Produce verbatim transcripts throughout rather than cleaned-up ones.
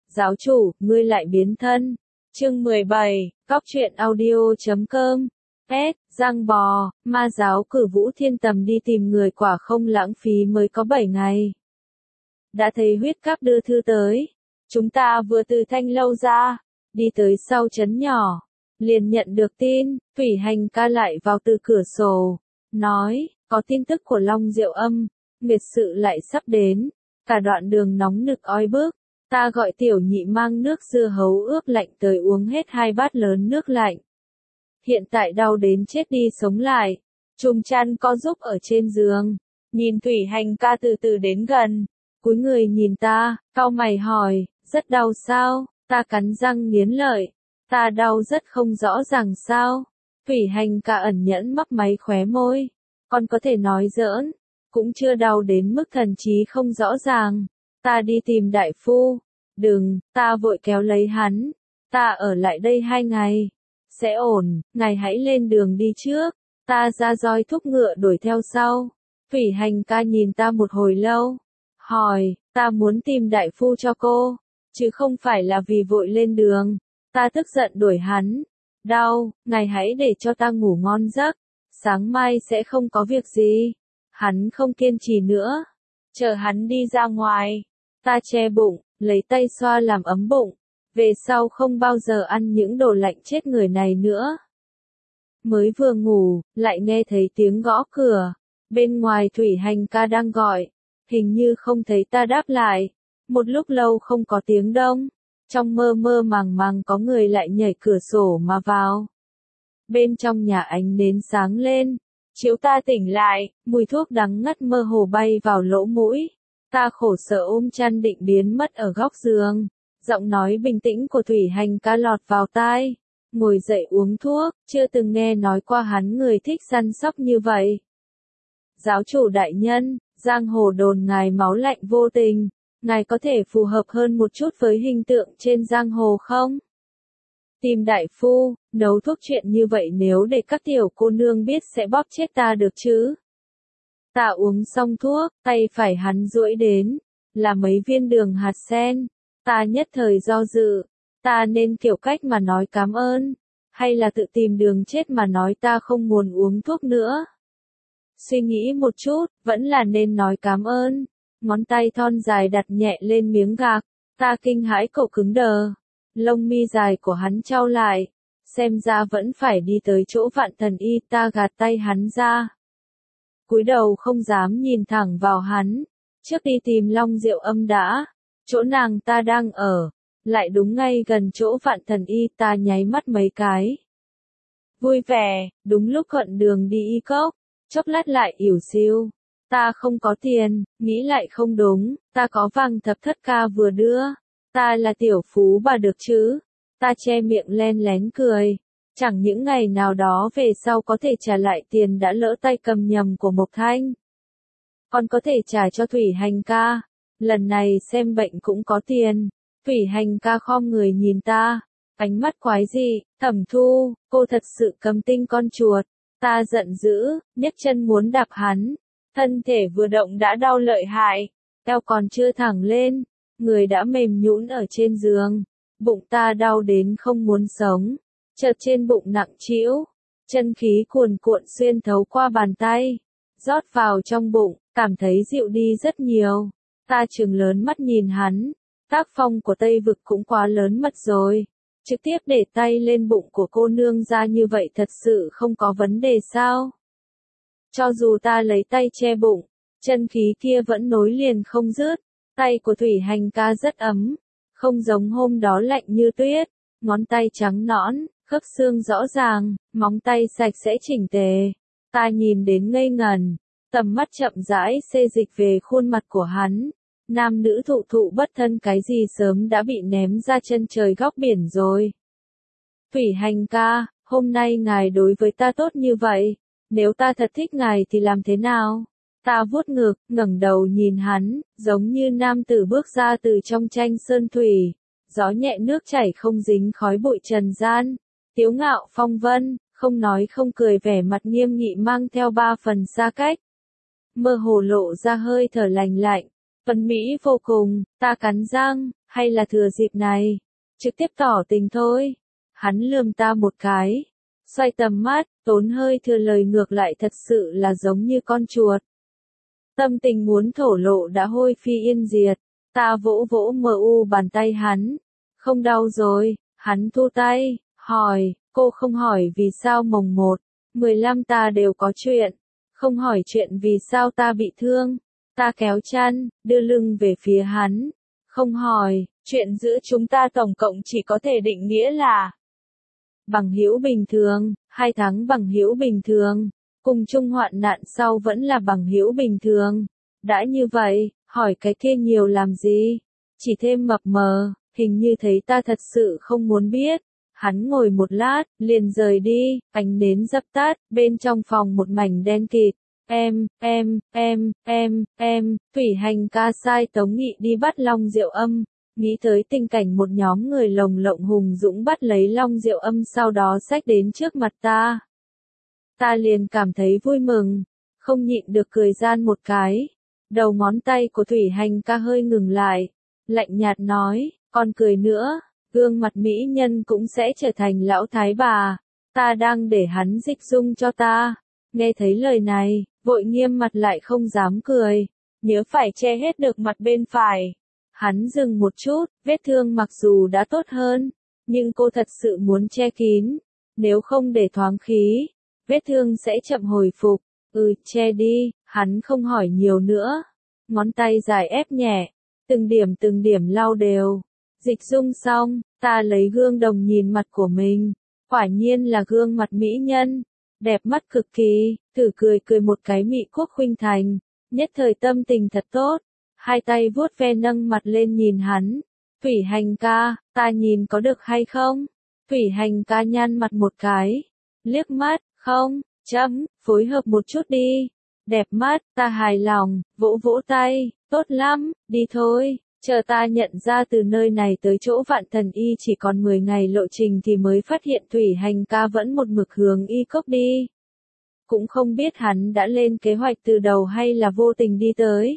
Giáo chủ, ngươi lại biến thân. Chương mười bảy, Cóc truyện audio chấm com. S, Giang bò, ma giáo cử Vũ Thiên Tầm đi tìm người quả không lãng phí mới có bảy ngày. Đã thấy huyết các đưa thư tới. Chúng ta vừa từ Thanh Lâu ra, đi tới sau trấn nhỏ. Liền nhận được tin, Thủy Hành ca lại vào từ cửa sổ. Nói, có tin tức của Long Diệu Âm, nghiệt sự lại sắp đến. Cả đoạn đường nóng nực oi bức. Ta gọi tiểu nhị mang nước dưa hấu ướp lạnh tới uống hết hai bát lớn nước lạnh. Hiện tại đau đến chết đi sống lại. Trùm chăn co giúp ở trên giường. Nhìn Thủy Hành ca từ từ đến gần. Cúi người nhìn ta, cau mày hỏi, rất đau sao? Ta cắn răng nghiến lợi. Ta đau rất không rõ ràng sao? Thủy Hành ca ẩn nhẫn mấp máy khóe môi. Con có thể nói giỡn. Cũng chưa đau đến mức thần trí không rõ ràng. Ta đi tìm đại phu. Đừng, ta vội kéo lấy hắn. Ta ở lại đây hai ngày. Sẽ ổn, ngài hãy lên đường đi trước. Ta ra roi thúc ngựa đuổi theo sau. Thủy Hành ca nhìn ta một hồi lâu. Hỏi, ta muốn tìm đại phu cho cô. Chứ không phải là vì vội lên đường. Ta tức giận đuổi hắn. Đau, ngài hãy để cho ta ngủ ngon giấc. Sáng mai sẽ không có việc gì. Hắn không kiên trì nữa. Chờ hắn đi ra ngoài. Ta che bụng, lấy tay xoa làm ấm bụng. Về sau không bao giờ ăn những đồ lạnh chết người này nữa. Mới vừa ngủ, lại nghe thấy tiếng gõ cửa. Bên ngoài Thủy Hành ca đang gọi. Hình như không thấy ta đáp lại. Một lúc lâu không có tiếng động. Trong mơ mơ màng màng có người lại nhảy cửa sổ mà vào. Bên trong nhà ánh nến sáng lên. Chiếu ta tỉnh lại, mùi thuốc đắng ngắt mơ hồ bay vào lỗ mũi. Ta khổ sở ôm chăn định biến mất ở góc giường. Giọng nói bình tĩnh của Thủy Hành ca lọt vào tai. Ngồi dậy uống thuốc, chưa từng nghe nói qua hắn người thích săn sóc như vậy. Giáo chủ đại nhân, giang hồ đồn ngài máu lạnh vô tình. Ngài có thể phù hợp hơn một chút với hình tượng trên giang hồ không? Tìm đại phu, nấu thuốc chuyện như vậy nếu để các tiểu cô nương biết sẽ bóp chết ta được chứ? Ta uống xong thuốc, tay phải hắn duỗi đến, là mấy viên đường hạt sen. Ta nhất thời do dự, ta nên kiểu cách mà nói cảm ơn, hay là tự tìm đường chết mà nói ta không muốn uống thuốc nữa? Suy nghĩ một chút, vẫn là nên nói cảm ơn. Ngón tay thon dài đặt nhẹ lên miếng gạc, ta kinh hãi cậu cứng đờ. Lông mi dài của hắn chau lại, xem ra vẫn phải đi tới chỗ Vạn Thần Y. Ta gạt tay hắn ra. Cúi đầu không dám nhìn thẳng vào hắn. Trước đi tìm Long Diệu Âm đã. Chỗ nàng ta đang ở, lại đúng ngay gần chỗ Vạn Thần Y. Ta nháy mắt mấy cái. Vui vẻ, đúng lúc thuận đường đi y cốc, chốc lát lại ỉu xìu. Ta không có tiền, nghĩ lại không đúng, ta có vàng thập thất ca vừa đưa. Ta là tiểu phú bà được chứ. Ta che miệng len lén cười. Chẳng những ngày nào đó về sau có thể trả lại tiền đã lỡ tay cầm nhầm của Mộc Thanh. Còn có thể trả cho Thủy Hành ca. Lần này xem bệnh cũng có tiền. Thủy Hành ca khom người nhìn ta. Ánh mắt quái dị, Thẩm Thu, cô thật sự cầm tinh con chuột. Ta giận dữ, nhấc chân muốn đạp hắn. Thân thể vừa động đã đau lợi hại. Eo còn chưa thẳng lên. Người đã mềm nhũn ở trên giường. Bụng ta đau đến không muốn sống. Chợt trên bụng nặng trĩu. Chân khí cuồn cuộn xuyên thấu qua bàn tay. Rót vào trong bụng, cảm thấy dịu đi rất nhiều. Ta trừng lớn mắt nhìn hắn. Tác phong của Tây Vực cũng quá lớn mật rồi. Trực tiếp để tay lên bụng của cô nương ra như vậy thật sự không có vấn đề sao? Cho dù ta lấy tay che bụng, chân khí kia vẫn nối liền không dứt. Tay của Thủy Hành ca rất ấm, không giống hôm đó lạnh như tuyết. Ngón tay trắng nõn, khớp xương rõ ràng, móng tay sạch sẽ chỉnh tề. Ta nhìn đến ngây ngẩn, tầm mắt chậm rãi xê dịch về khuôn mặt của hắn. Nam nữ thụ thụ bất thân cái gì sớm đã bị ném ra chân trời góc biển rồi. Thủy Hành ca, hôm nay ngài đối với ta tốt như vậy, nếu ta thật thích ngài thì làm thế nào? Ta vuốt ngực, ngẩng đầu nhìn hắn, giống như nam tử bước ra từ trong tranh sơn thủy. Gió nhẹ nước chảy không dính khói bụi trần gian. Tiếu ngạo phong vân, không nói không cười vẻ mặt nghiêm nghị mang theo ba phần xa cách. Mơ hồ lộ ra hơi thở lành lạnh. Tuấn Mỹ vô cùng, ta cắn răng, hay là thừa dịp này, trực tiếp tỏ tình thôi. Hắn lườm ta một cái, xoay tầm mắt, tốn hơi thừa lời ngược lại thật sự là giống như con chuột. Tâm tình muốn thổ lộ đã hôi phi yên diệt, ta vỗ vỗ mờ u bàn tay hắn, không đau rồi, hắn thu tay, hỏi, cô không hỏi vì sao mồng một, mười lăm ta đều có chuyện, không hỏi chuyện vì sao ta bị thương, ta kéo chăn, đưa lưng về phía hắn, không hỏi, chuyện giữa chúng ta tổng cộng chỉ có thể định nghĩa là bằng hữu bình thường, hai tháng bằng hữu bình thường, cùng chung hoạn nạn sau vẫn là bằng hữu bình thường. Đã như vậy, hỏi cái kia nhiều làm gì? Chỉ thêm mập mờ, hình như thấy ta thật sự không muốn biết. Hắn ngồi một lát, liền rời đi, ánh nến dập tắt, bên trong phòng một mảnh đen kịt. Em, em, em, em, em, Thủy Hành ca sai Tống Nghị đi bắt Long Diệu Âm. Nghĩ tới tình cảnh một nhóm người lồng lộng hùng dũng bắt lấy Long Diệu Âm sau đó xách đến trước mặt ta. Ta liền cảm thấy vui mừng, không nhịn được cười gian một cái. Đầu ngón tay của Thủy Hành ca hơi ngừng lại, lạnh nhạt nói, còn cười nữa, gương mặt mỹ nhân cũng sẽ trở thành lão thái bà. Ta đang để hắn dịch dung cho ta. Nghe thấy lời này, vội nghiêm mặt lại không dám cười, nhớ phải che hết được mặt bên phải. Hắn dừng một chút, vết thương mặc dù đã tốt hơn, nhưng cô thật sự muốn che kín, nếu không để thoáng khí, vết thương sẽ chậm hồi phục. Ừ, che đi, hắn không hỏi nhiều nữa. Ngón tay dài ép nhẹ, từng điểm từng điểm lau đều. Dịch dung xong, ta lấy gương đồng nhìn mặt của mình, quả nhiên là gương mặt mỹ nhân, đẹp mắt cực kỳ, thử cười cười một cái mị quốc khuynh thành, nhất thời tâm tình thật tốt. Hai tay vuốt ve nâng mặt lên nhìn hắn. Thủy Hành ca, ta nhìn có được hay không? Thủy Hành ca nhăn mặt một cái, liếc mắt, không, chấm, phối hợp một chút đi. Đẹp mắt, ta hài lòng, vỗ vỗ tay, tốt lắm, đi thôi. Chờ ta nhận ra từ nơi này tới chỗ Vạn Thần Y chỉ còn mười ngày lộ trình thì mới phát hiện Thủy Hành ca vẫn một mực hướng y cốc đi. Cũng không biết hắn đã lên kế hoạch từ đầu hay là vô tình đi tới.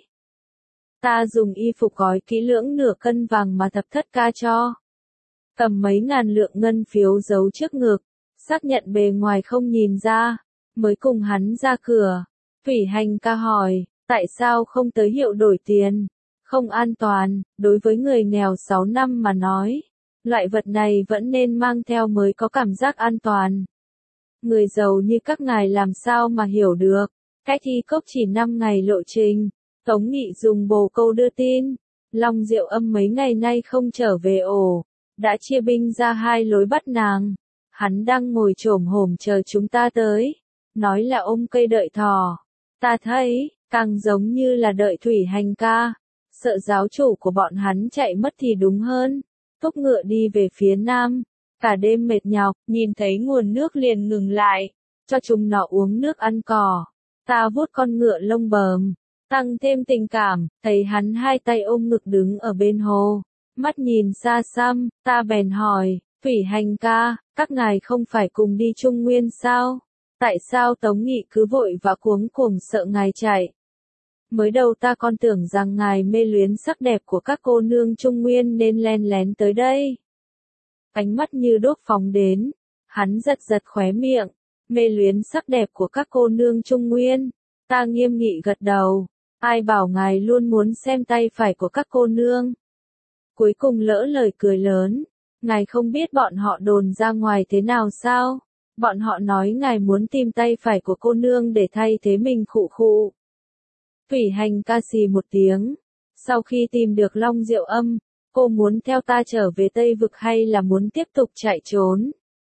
Ta dùng y phục gói kỹ lưỡng nửa cân vàng mà thập thất ca cho. Cầm mấy ngàn lượng ngân phiếu giấu trước ngực, xác nhận bề ngoài không nhìn ra, mới cùng hắn ra cửa. Thủy Hành ca hỏi, tại sao không tới hiệu đổi tiền? Không an toàn, đối với người nghèo sáu năm mà nói. Loại vật này vẫn nên mang theo mới có cảm giác an toàn. Người giàu như các ngài làm sao mà hiểu được. Cách y cốc chỉ năm ngày lộ trình. Tống Nghị dùng bồ câu đưa tin. Long Diệu Âm mấy ngày nay không trở về ổ. Đã chia binh ra hai lối bắt nàng. Hắn đang ngồi chổm hổm chờ chúng ta tới. Nói là ôm cây đợi thỏ. Ta thấy, càng giống như là đợi Thủy Hành ca. Sợ giáo chủ của bọn hắn chạy mất thì đúng hơn. Thúc ngựa đi về phía nam. Cả đêm mệt nhọc, nhìn thấy nguồn nước liền ngừng lại. Cho chúng nó uống nước ăn cỏ. Ta vuốt con ngựa lông bờm. Tăng thêm tình cảm, thấy hắn hai tay ôm ngực đứng ở bên hồ. Mắt nhìn xa xăm, ta bèn hỏi, Thủy Hành ca, các ngài không phải cùng đi Trung Nguyên sao? Tại sao Tống Nghị cứ vội và cuống cuồng sợ ngài chạy? Mới đầu ta còn tưởng rằng ngài mê luyến sắc đẹp của các cô nương Trung Nguyên nên len lén tới đây. Ánh mắt như đốt phóng đến, hắn giật giật khóe miệng, mê luyến sắc đẹp của các cô nương Trung Nguyên. Ta nghiêm nghị gật đầu, ai bảo ngài luôn muốn xem tay phải của các cô nương. Cuối cùng lỡ lời cười lớn, ngài không biết bọn họ đồn ra ngoài thế nào sao? Bọn họ nói ngài muốn tìm tay phải của cô nương để thay thế mình khụ khụ. Thủy Hành ca xì một tiếng. Sau khi tìm được Long Diệu Âm, cô muốn theo ta trở về Tây Vực hay là muốn tiếp tục chạy trốn?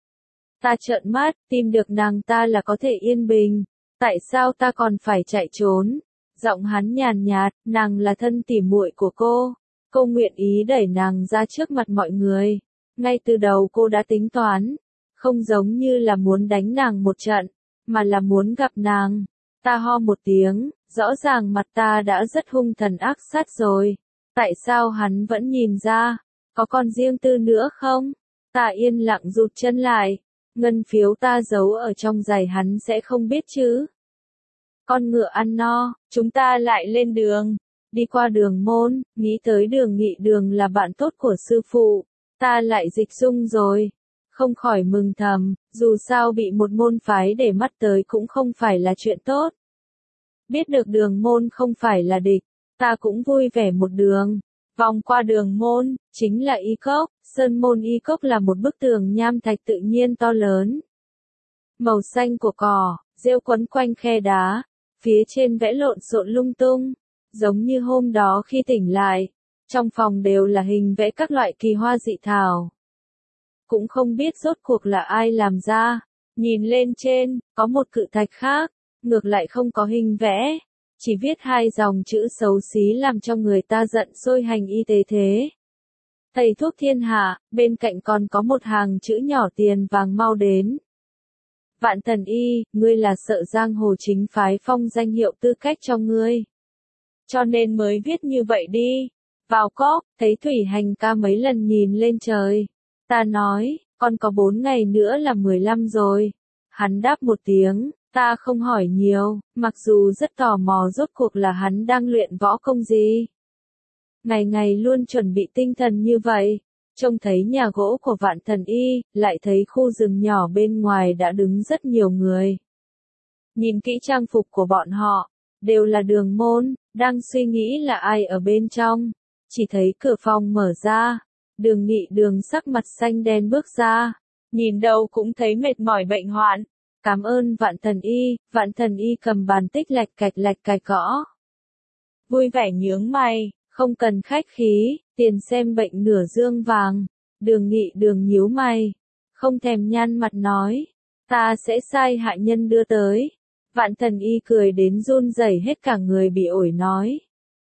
Ta trợn mắt, tìm được nàng ta là có thể yên bình. Tại sao ta còn phải chạy trốn? Giọng hắn nhàn nhạt, nàng là thân tỉ muội của cô. Cô nguyện ý đẩy nàng ra trước mặt mọi người. Ngay từ đầu cô đã tính toán. Không giống như là muốn đánh nàng một trận, mà là muốn gặp nàng. Ta ho một tiếng, rõ ràng mặt ta đã rất hung thần ác sát rồi. Tại sao hắn vẫn nhìn ra? Có con riêng tư nữa không? Ta yên lặng rụt chân lại. Ngân phiếu ta giấu ở trong giày hắn sẽ không biết chứ. Con ngựa ăn no, chúng ta lại lên đường. đi qua đường môn, nghĩ tới đường nghị đường là bạn tốt của sư phụ, ta lại dịch dung rồi. Không khỏi mừng thầm, dù sao bị một môn phái để mắt tới cũng không phải là chuyện tốt. Biết được đường môn không phải là địch, ta cũng vui vẻ một đường. Vòng qua đường môn, chính là Y Cốc, sơn môn Y Cốc là một bức tường nham thạch tự nhiên to lớn. Màu xanh của cỏ, rêu quấn quanh khe đá, phía trên vẽ lộn xộn lung tung, giống như hôm đó khi tỉnh lại, trong phòng đều là hình vẽ các loại kỳ hoa dị thảo. Cũng không biết rốt cuộc là ai làm ra, nhìn lên trên, có một cự thạch khác, ngược lại không có hình vẽ, chỉ viết hai dòng chữ xấu xí làm cho người ta giận sôi hành y tế thế. Thầy thuốc thiên hạ, bên cạnh còn có một hàng chữ nhỏ tiền vàng mau đến. Vạn Thần Y, ngươi là sợ giang hồ chính phái phong danh hiệu tư cách cho ngươi. Cho nên mới viết như vậy đi. Vào cốc, thấy Thủy Hành ca mấy lần nhìn lên trời. Ta nói, còn có bốn ngày nữa là mười lăm rồi. Hắn đáp một tiếng, ta không hỏi nhiều, mặc dù rất tò mò rốt cuộc là hắn đang luyện võ công gì. Ngày ngày luôn chuẩn bị tinh thần như vậy. Trông thấy nhà gỗ của Vạn Thần Y, lại thấy khu rừng nhỏ bên ngoài đã đứng rất nhiều người. Nhìn kỹ trang phục của bọn họ, đều là đường môn, đang suy nghĩ là ai ở bên trong. Chỉ thấy cửa phòng mở ra, đường nghị đường sắc mặt xanh đen bước ra, nhìn đâu cũng thấy mệt mỏi bệnh hoạn. Cảm ơn Vạn Thần Y, Vạn Thần Y cầm bàn tích lạch cạch lạch cạch gõ. Vui vẻ nhướng mày, không cần khách khí, tiền xem bệnh nửa dương vàng. Đường nghị đường nhíu mày, không thèm nhăn mặt nói, ta sẽ sai hạ nhân đưa tới. Vạn Thần Y cười đến run rẩy hết cả người bị ổi nói.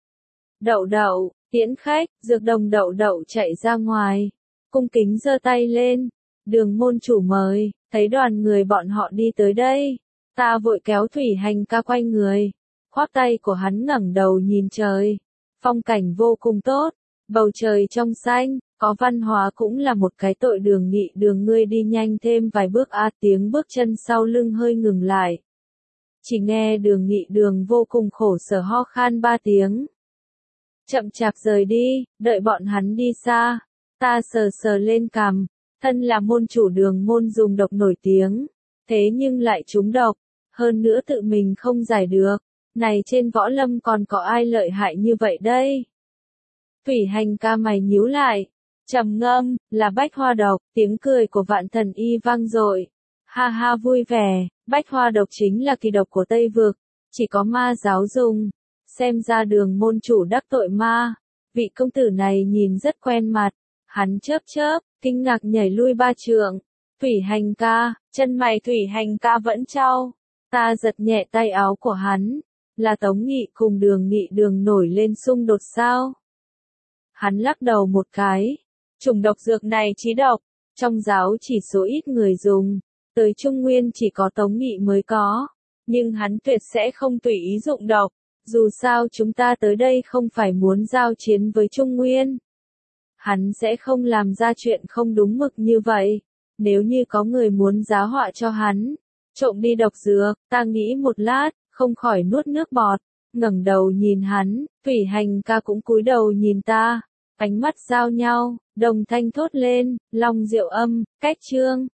Đậu đậu, tiễn khách, dược đồng đậu đậu chạy ra ngoài, cung kính giơ tay lên, đường môn chủ mời, thấy đoàn người bọn họ đi tới đây, ta vội kéo Thủy Hành ca quay người, khoác tay của hắn ngẩng đầu nhìn trời, phong cảnh vô cùng tốt, bầu trời trong xanh, có văn hóa cũng là một cái tội. Đường nghị đường ngươi đi nhanh thêm vài bước a tiếng bước chân sau lưng hơi ngừng lại. Chỉ nghe đường nghị đường vô cùng khổ sở ho khan ba tiếng. Chậm chạp rời đi, đợi bọn hắn đi xa, ta sờ sờ lên cằm, thân là môn chủ đường môn dùng độc nổi tiếng, thế nhưng lại trúng độc, hơn nữa tự mình không giải được, này trên võ lâm còn có ai lợi hại như vậy đây? Thủy Hành ca mày nhíu lại, trầm ngâm, là bách hoa độc, tiếng cười của Vạn Thần Y vang dội, ha ha vui vẻ, bách hoa độc chính là kỳ độc của Tây Vực, chỉ có ma giáo dùng. Xem ra đường môn chủ đắc tội ma, vị công tử này nhìn rất quen mặt, hắn chớp chớp, kinh ngạc nhảy lui ba trượng. Thủy Hành ca, chân mày Thủy Hành ca vẫn trao, ta giật nhẹ tay áo của hắn, là Tống Nghị cùng đường nghị đường nổi lên xung đột sao? Hắn lắc đầu một cái, chủng độc dược này chí độc, trong giáo chỉ số ít người dùng, tới Trung Nguyên chỉ có Tống Nghị mới có, nhưng hắn tuyệt sẽ không tùy ý dụng độc. Dù sao chúng ta tới đây không phải muốn giao chiến với Trung Nguyên. Hắn sẽ không làm ra chuyện không đúng mực như vậy. Nếu như có người muốn giá họa cho hắn, trộm đi độc dược, ta nghĩ một lát, không khỏi nuốt nước bọt, ngẩng đầu nhìn hắn, Thủy Hành ca cũng cúi đầu nhìn ta, ánh mắt giao nhau, đồng thanh thốt lên, long diệu âm, cách chương.